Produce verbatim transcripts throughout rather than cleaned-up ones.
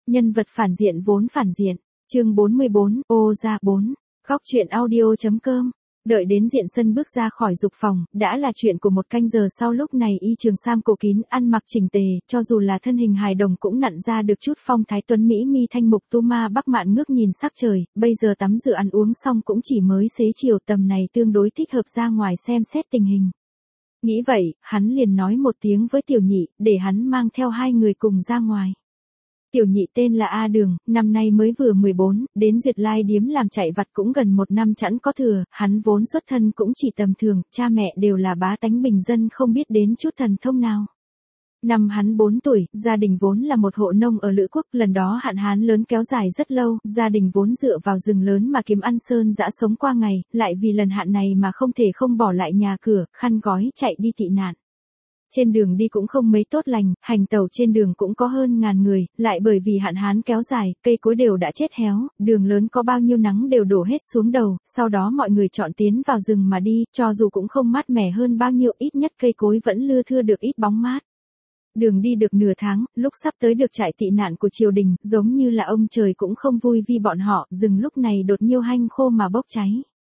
Nhân vật phản diện vốn phản diện. Chương bốn mươi bốn, ô ra bốn. Góc truyện audio.com. Đợi đến Diện Sân bước ra khỏi dục phòng, đã là chuyện của một canh giờ sau. Lúc này y trường sam cổ kín, ăn mặc chỉnh tề, cho dù là thân hình hài đồng cũng nặn ra được chút phong thái tuấn mỹ. Mi thanh mục tu ma Bắc Mạn ngước nhìn sắc trời, bây giờ tắm rửa ăn uống xong cũng chỉ mới xế chiều, tầm này tương đối thích hợp ra ngoài xem xét tình hình. Nghĩ vậy, hắn liền nói một tiếng với Tiểu Nhị, để hắn mang theo hai người cùng ra ngoài. Tiểu Nhị tên là A Đường, năm nay mới vừa mười bốn, đến Duyệt Lai điếm làm chạy vặt cũng gần một năm chẵn có thừa, hắn vốn xuất thân cũng chỉ tầm thường, cha mẹ đều là bá tánh bình dân không biết đến chút thần thông nào. Năm hắn bốn tuổi, gia đình vốn là một hộ nông ở Lữ Quốc, lần đó hạn hán lớn kéo dài rất lâu, gia đình vốn dựa vào rừng lớn mà kiếm ăn sơn dã sống qua ngày, lại vì lần hạn này mà không thể không bỏ lại nhà cửa, khăn gói chạy đi tị nạn. Trên đường đi cũng không mấy tốt lành, hành tàu trên đường cũng có hơn ngàn người, lại bởi vì hạn hán kéo dài, cây cối đều đã chết héo, đường lớn có bao nhiêu nắng đều đổ hết xuống đầu, sau đó mọi người chọn tiến vào rừng mà đi, cho dù cũng không mát mẻ hơn bao nhiêu, ít nhất cây cối vẫn lưa thưa được ít bóng mát. Đường đi được nửa tháng, lúc sắp tới được trại tị nạn của triều đình, giống như là ông trời cũng không vui vì bọn họ, rừng lúc này đột nhiêu hanh khô mà bốc cháy.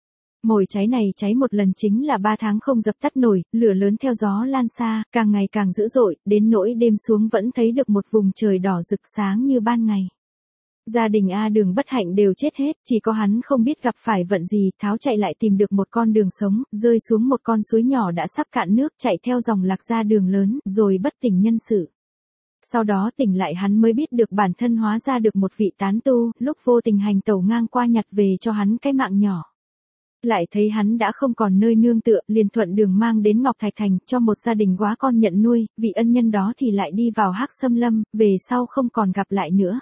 Mồi cháy này cháy một lần chính là ba tháng không dập tắt nổi, lửa lớn theo gió lan xa, càng ngày càng dữ dội, đến nỗi đêm xuống vẫn thấy được một vùng trời đỏ rực sáng như ban ngày. Gia đình A Đường bất hạnh đều chết hết, chỉ có hắn không biết gặp phải vận gì, tháo chạy lại tìm được một con đường sống, rơi xuống một con suối nhỏ đã sắp cạn nước, chạy theo dòng lạc ra đường lớn, rồi bất tỉnh nhân sự. Sau đó tỉnh lại hắn mới biết được bản thân hóa ra được một vị tán tu, lúc vô tình hành tẩu ngang qua nhặt về cho hắn cái mạng nhỏ. Lại thấy hắn đã không còn nơi nương tựa, liền thuận đường mang đến Ngọc Thạch Thành, cho một gia đình quá con nhận nuôi, vị ân nhân đó thì lại đi vào Hắc Xâm Lâm, về sau không còn gặp lại nữa.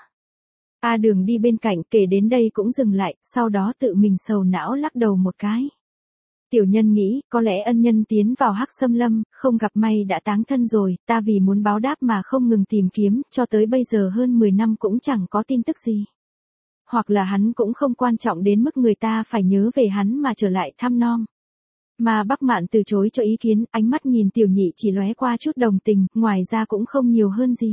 A Đường đi bên cạnh, kể đến đây cũng dừng lại, sau đó tự mình sầu não lắc đầu một cái. Tiểu nhân nghĩ, có lẽ ân nhân tiến vào Hắc Xâm Lâm, không gặp may đã táng thân rồi, ta vì muốn báo đáp mà không ngừng tìm kiếm, cho tới bây giờ hơn mười năm cũng chẳng có tin tức gì. Hoặc là hắn cũng không quan trọng đến mức người ta phải nhớ về hắn mà trở lại thăm nom. Mà Bắc Mạn từ chối cho ý kiến, ánh mắt nhìn Tiểu Nhị chỉ lóe qua chút đồng tình, ngoài ra cũng không nhiều hơn gì.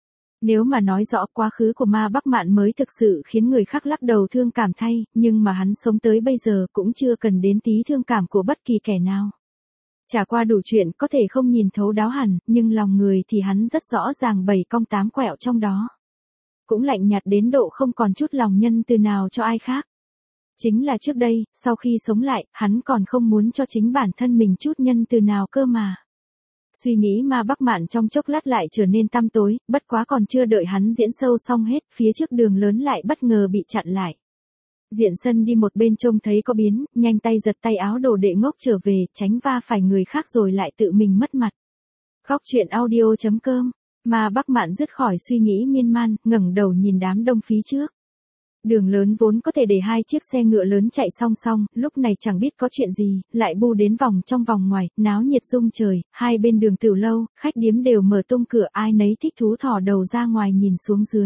Nếu mà nói rõ quá khứ của ma Bắc Mạn mới thực sự khiến người khác lắc đầu thương cảm thay, nhưng mà hắn sống tới bây giờ cũng chưa cần đến tí thương cảm của bất kỳ kẻ nào. Trải qua đủ chuyện có thể không nhìn thấu đáo hẳn, nhưng lòng người thì hắn rất rõ ràng bảy cong tám quẹo trong đó. Cũng lạnh nhạt đến độ không còn chút lòng nhân từ nào cho ai khác. Chính là trước đây, sau khi sống lại, hắn còn không muốn cho chính bản thân mình chút nhân từ nào cơ mà. Suy nghĩ ma Bắc Mạn trong chốc lát lại trở nên tăm tối, bất quá còn chưa đợi hắn diễn sâu xong hết, phía trước đường lớn lại bất ngờ bị chặn lại. Diện Sân đi một bên trông thấy có biến, nhanh tay giật tay áo đồ đệ ngốc trở về, tránh va phải người khác rồi lại tự mình mất mặt. Góc truyện audio.com. Mà Bắc Mạn dứt khỏi suy nghĩ miên man, ngẩng đầu nhìn đám đông phía trước. Đường lớn vốn có thể để hai chiếc xe ngựa lớn chạy song song, lúc này chẳng biết có chuyện gì, lại bu đến vòng trong vòng ngoài, náo nhiệt rung trời, hai bên đường tiểu lâu, khách điếm đều mở tung cửa, ai nấy thích thú thò đầu ra ngoài nhìn xuống dưới.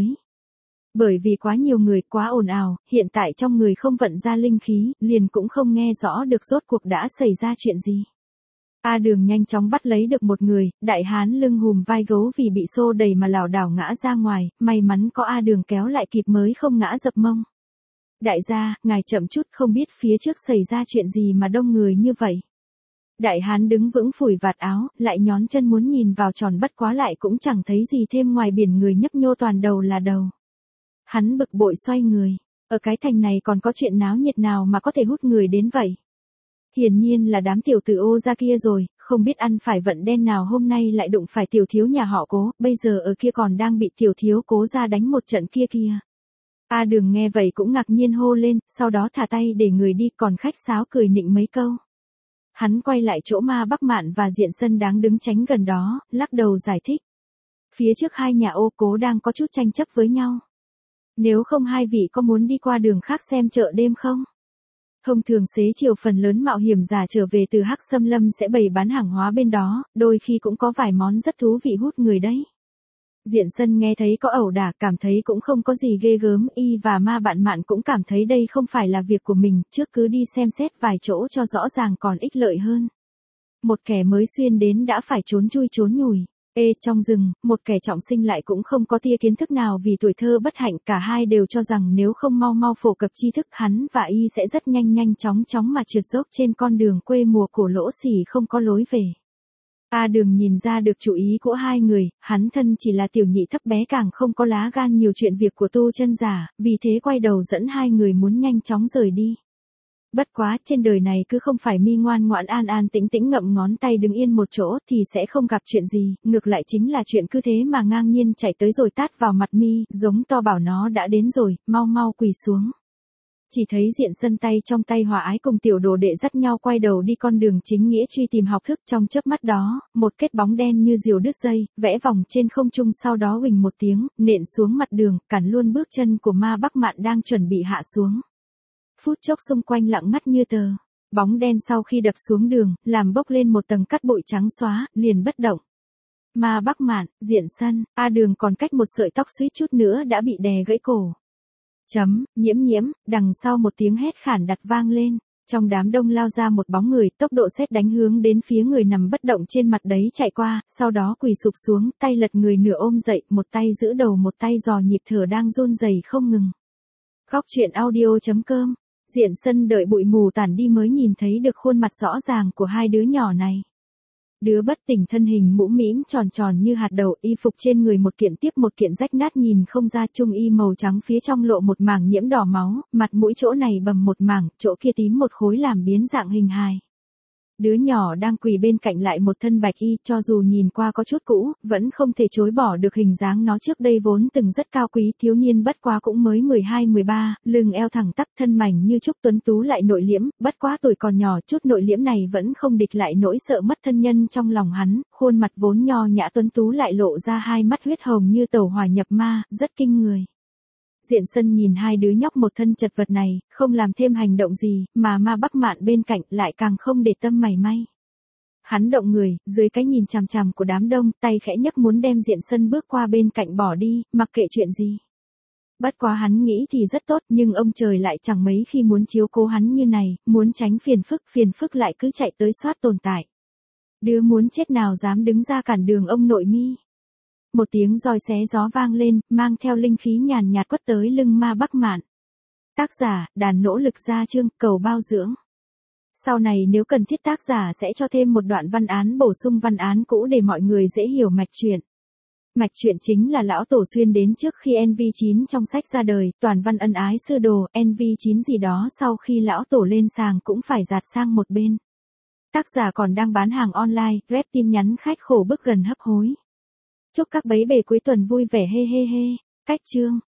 Bởi vì quá nhiều người, quá ồn ào, hiện tại trong người không vận ra linh khí, liền cũng không nghe rõ được rốt cuộc đã xảy ra chuyện gì. A Đường nhanh chóng bắt lấy được một người, đại hán lưng hùm vai gấu vì bị xô đẩy mà lảo đảo ngã ra ngoài, may mắn có A Đường kéo lại kịp mới không ngã dập mông. Đại gia, ngài chậm chút, không biết phía trước xảy ra chuyện gì mà đông người như vậy. Đại hán đứng vững phủi vạt áo, lại nhón chân muốn nhìn vào tròn, bất quá lại cũng chẳng thấy gì thêm ngoài biển người nhấp nhô toàn đầu là đầu. Hắn bực bội xoay người, ở cái thành này còn có chuyện náo nhiệt nào mà có thể hút người đến vậy? Hiển nhiên là đám tiểu tử ô ra kia rồi, không biết ăn phải vận đen nào hôm nay lại đụng phải tiểu thiếu nhà họ Cố, bây giờ ở kia còn đang bị tiểu thiếu Cố ra đánh một trận kia kia. A Đường nghe vậy cũng ngạc nhiên hô lên, sau đó thả tay để người đi, còn khách sáo cười nịnh mấy câu. Hắn quay lại chỗ ma Bắc Mạn và Diện Sân đang đứng tránh gần đó, lắc đầu giải thích. Phía trước hai nhà ô Cố đang có chút tranh chấp với nhau. Nếu không hai vị có muốn đi qua đường khác xem chợ đêm không? Thông thường xế chiều phần lớn mạo hiểm giả trở về từ Hắc Xâm Lâm sẽ bày bán hàng hóa bên đó, đôi khi cũng có vài món rất thú vị hút người đấy. Diện Sân nghe thấy có ẩu đả, cảm thấy cũng không có gì ghê gớm, y và ma Bạn Mạn cũng cảm thấy đây không phải là việc của mình, trước cứ đi xem xét vài chỗ cho rõ ràng còn ích lợi hơn. Một kẻ mới xuyên đến đã phải trốn chui trốn nhủi. Ê, trong rừng, một kẻ trọng sinh lại cũng không có tia kiến thức nào vì tuổi thơ bất hạnh, cả hai đều cho rằng nếu không mau mau phổ cập tri thức hắn và y sẽ rất nhanh nhanh chóng chóng mà trượt dốc trên con đường quê mùa cổ lỗ xỉ không có lối về. A Đường nhìn ra được chủ ý của hai người, hắn thân chỉ là tiểu nhị thấp bé càng không có lá gan nhiều chuyện việc của Tu Chân Giả, vì thế quay đầu dẫn hai người muốn nhanh chóng rời đi. Bất quá, trên đời này cứ không phải mi ngoan ngoãn an an tĩnh tĩnh ngậm ngón tay đứng yên một chỗ thì sẽ không gặp chuyện gì, ngược lại chính là chuyện cứ thế mà ngang nhiên chạy tới rồi tát vào mặt mi, giống to bảo nó đã đến rồi, mau mau quỳ xuống. Chỉ thấy Diện Sân tay trong tay Hòa Ái cùng tiểu đồ đệ dắt nhau quay đầu đi con đường chính nghĩa truy tìm học thức, trong chớp mắt đó, một kết bóng đen như diều đứt dây, vẽ vòng trên không trung sau đó huỳnh một tiếng, nện xuống mặt đường, cản luôn bước chân của Ma Bắc Mạn đang chuẩn bị hạ xuống. Phút chốc xung quanh lặng ngắt như tờ. Bóng đen sau khi đập xuống đường, làm bốc lên một tầng cát bụi trắng xóa, liền bất động. Ma Bắc Mạn, Diện Sân, A Đường còn cách một sợi tóc suýt chút nữa đã bị đè gãy cổ. Chấm, nhiễm nhiễm, đằng sau một tiếng hét khản đặt vang lên. Trong đám đông lao ra một bóng người, tốc độ sét đánh hướng đến phía người nằm bất động trên mặt đấy chạy qua, sau đó quỳ sụp xuống, tay lật người nửa ôm dậy, một tay giữ đầu một tay dò nhịp thở đang run rẩy không ngừng. Góc truyện audio chấm com. Diện Sân đợi bụi mù tản đi mới nhìn thấy được khuôn mặt rõ ràng của hai đứa nhỏ này. Đứa bất tỉnh thân hình mũm mĩm tròn tròn như hạt đậu, y phục trên người một kiện tiếp một kiện rách nát nhìn không ra, trung y màu trắng phía trong lộ một mảng nhiễm đỏ máu, mặt mũi chỗ này bầm một mảng, chỗ kia tím một khối làm biến dạng hình hài. Đứa nhỏ đang quỳ bên cạnh lại một thân bạch y, cho dù nhìn qua có chút cũ, vẫn không thể chối bỏ được hình dáng nó trước đây vốn từng rất cao quý, thiếu niên bất quá cũng mới mười hai mười ba, lưng eo thẳng tắp thân mảnh như trúc tuấn tú lại nội liễm, bất quá tuổi còn nhỏ chút nội liễm này vẫn không địch lại nỗi sợ mất thân nhân trong lòng hắn, khuôn mặt vốn nho nhã tuấn tú lại lộ ra hai mắt huyết hồng như tẩu hỏa nhập ma, rất kinh người. Diện Sân nhìn hai đứa nhóc một thân chật vật này, không làm thêm hành động gì, mà Ma Bắc Mạn bên cạnh lại càng không để tâm mảy may. Hắn động người, dưới cái nhìn chằm chằm của đám đông, tay khẽ nhấc muốn đem Diện Sân bước qua bên cạnh bỏ đi, mặc kệ chuyện gì. Bất quá hắn nghĩ thì rất tốt, nhưng ông trời lại chẳng mấy khi muốn chiếu cố hắn như này, muốn tránh phiền phức, phiền phức lại cứ chạy tới soát tồn tại. Đứa muốn chết nào dám đứng ra cản đường ông nội mi. Một tiếng roi xé gió vang lên, mang theo linh khí nhàn nhạt quất tới lưng Ma Bắc Mạn. Tác giả, Đàn Nỗ Lực Gia Chương, cầu bao dưỡng. Sau này nếu cần thiết tác giả sẽ cho thêm một đoạn văn án bổ sung văn án cũ để mọi người dễ hiểu mạch truyện. Mạch truyện chính là lão tổ xuyên đến trước khi en vê chín trong sách ra đời, toàn văn ân ái sư đồ, en vê chín gì đó sau khi lão tổ lên sàng cũng phải dạt sang một bên. Tác giả còn đang bán hàng online, rep tin nhắn khách khổ bức gần hấp hối. Chúc các bấy bề cuối tuần vui vẻ he he he. Cách chương.